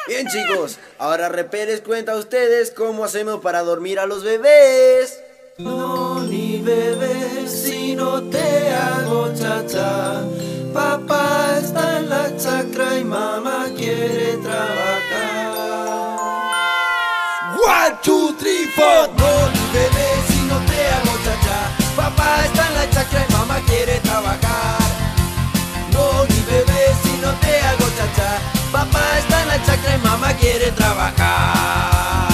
Bien, chicos, ahora Repe les cuenta a ustedes cómo hacemos para dormir a los bebés. No, ni bebé, si no te hago cha-cha. Papá está en la chacra y mamá quiere trabajar. 1, 2, 3, 4. No, ni bebé, si no te hago cha-cha. Papá está en la chacra y mamá quiere trabajar. No, ni bebé, si no te hago cha-cha. Papá está en la chacra y mamá quiere trabajar.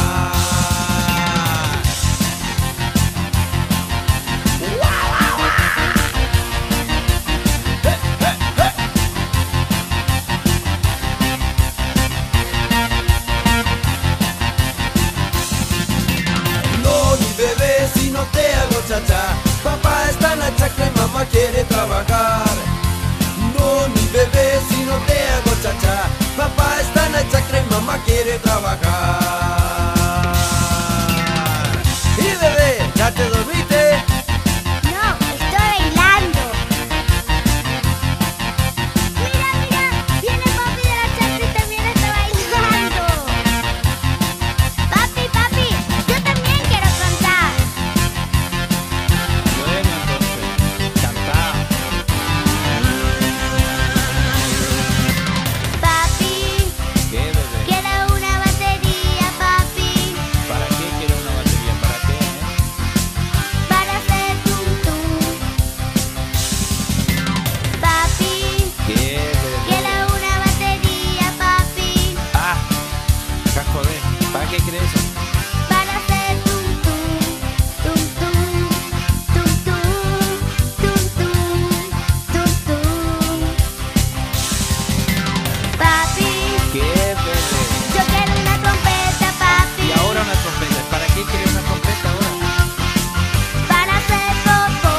Bebé, si no te hago cha-cha, papá está en la chacra y mamá quiere trabajar. No, mi bebé, si no te hago cha-cha, papá está en la chacra y mamá quiere trabajar. Y bebé, ¿ya te dormiste? No, estoy bailando. Mira, mira, viene papi de la chacra y también está bailando. Papi, papi, yo también quiero cantar. Bueno, entonces, cantá. Papi, ¿Qué, bebé? quiero una batería, papi, ¿Para qué quieres una batería? ¿Para qué? para hacer tum tum. Papi, ¿Qué, bebé? quiero una batería, papi, Ah, casco de. ¿Para qué quieres eso? para hacer tum tum, tum tum, tum tum, tum tum, tum tum. Papi, ¿Qué, bebé? yo quiero una trompeta, papi, Y ahora una trompeta. ¿Para qué quieres una trompeta ahora? para hacer popó.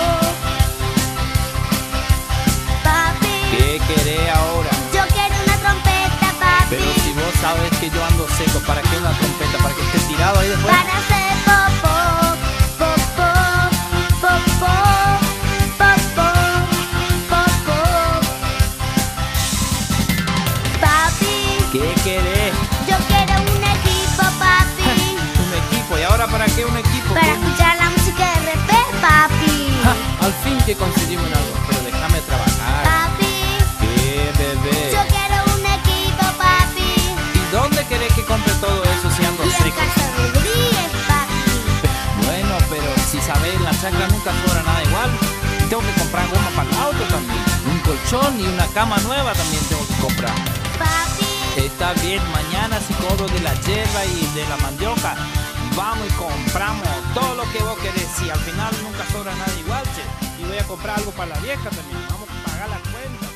Papi, ¿Qué querés ahora? yo quiero una trompeta, papi, Pero si vos sabes que yo ando seco, ¿para qué una trompeta? ¿Para que esté tirado ahí después? para hacer popó, popó, popó, popó, popó. Papi, ¿Qué querés? yo quiero un equipo, papi, Un equipo. ¿Y ahora para qué un equipo? para escuchar la música de Repe, papi. Ja, al fin que conseguimos algo. Pero déjame trabajar. Papi, ¿Qué, bebé? yo quiero un equipo, papi, ¿Y dónde querés que compre todo eso si ando y en seco? Casa Rodríguez, papi. Bueno, pero si sabés, en la chacra nunca sobra nada igual. Y tengo que comprar goma para el auto también. Un colchón y una cama nueva también tengo que comprar. Papi, Está bien, mañana si cobro de la hierba y de la mandioca, vamos y compramos todo lo que vos querés. Si al final nunca sobra nada igual, che. Y voy a comprar algo para la vieja también. Vamos a pagar la cuenta.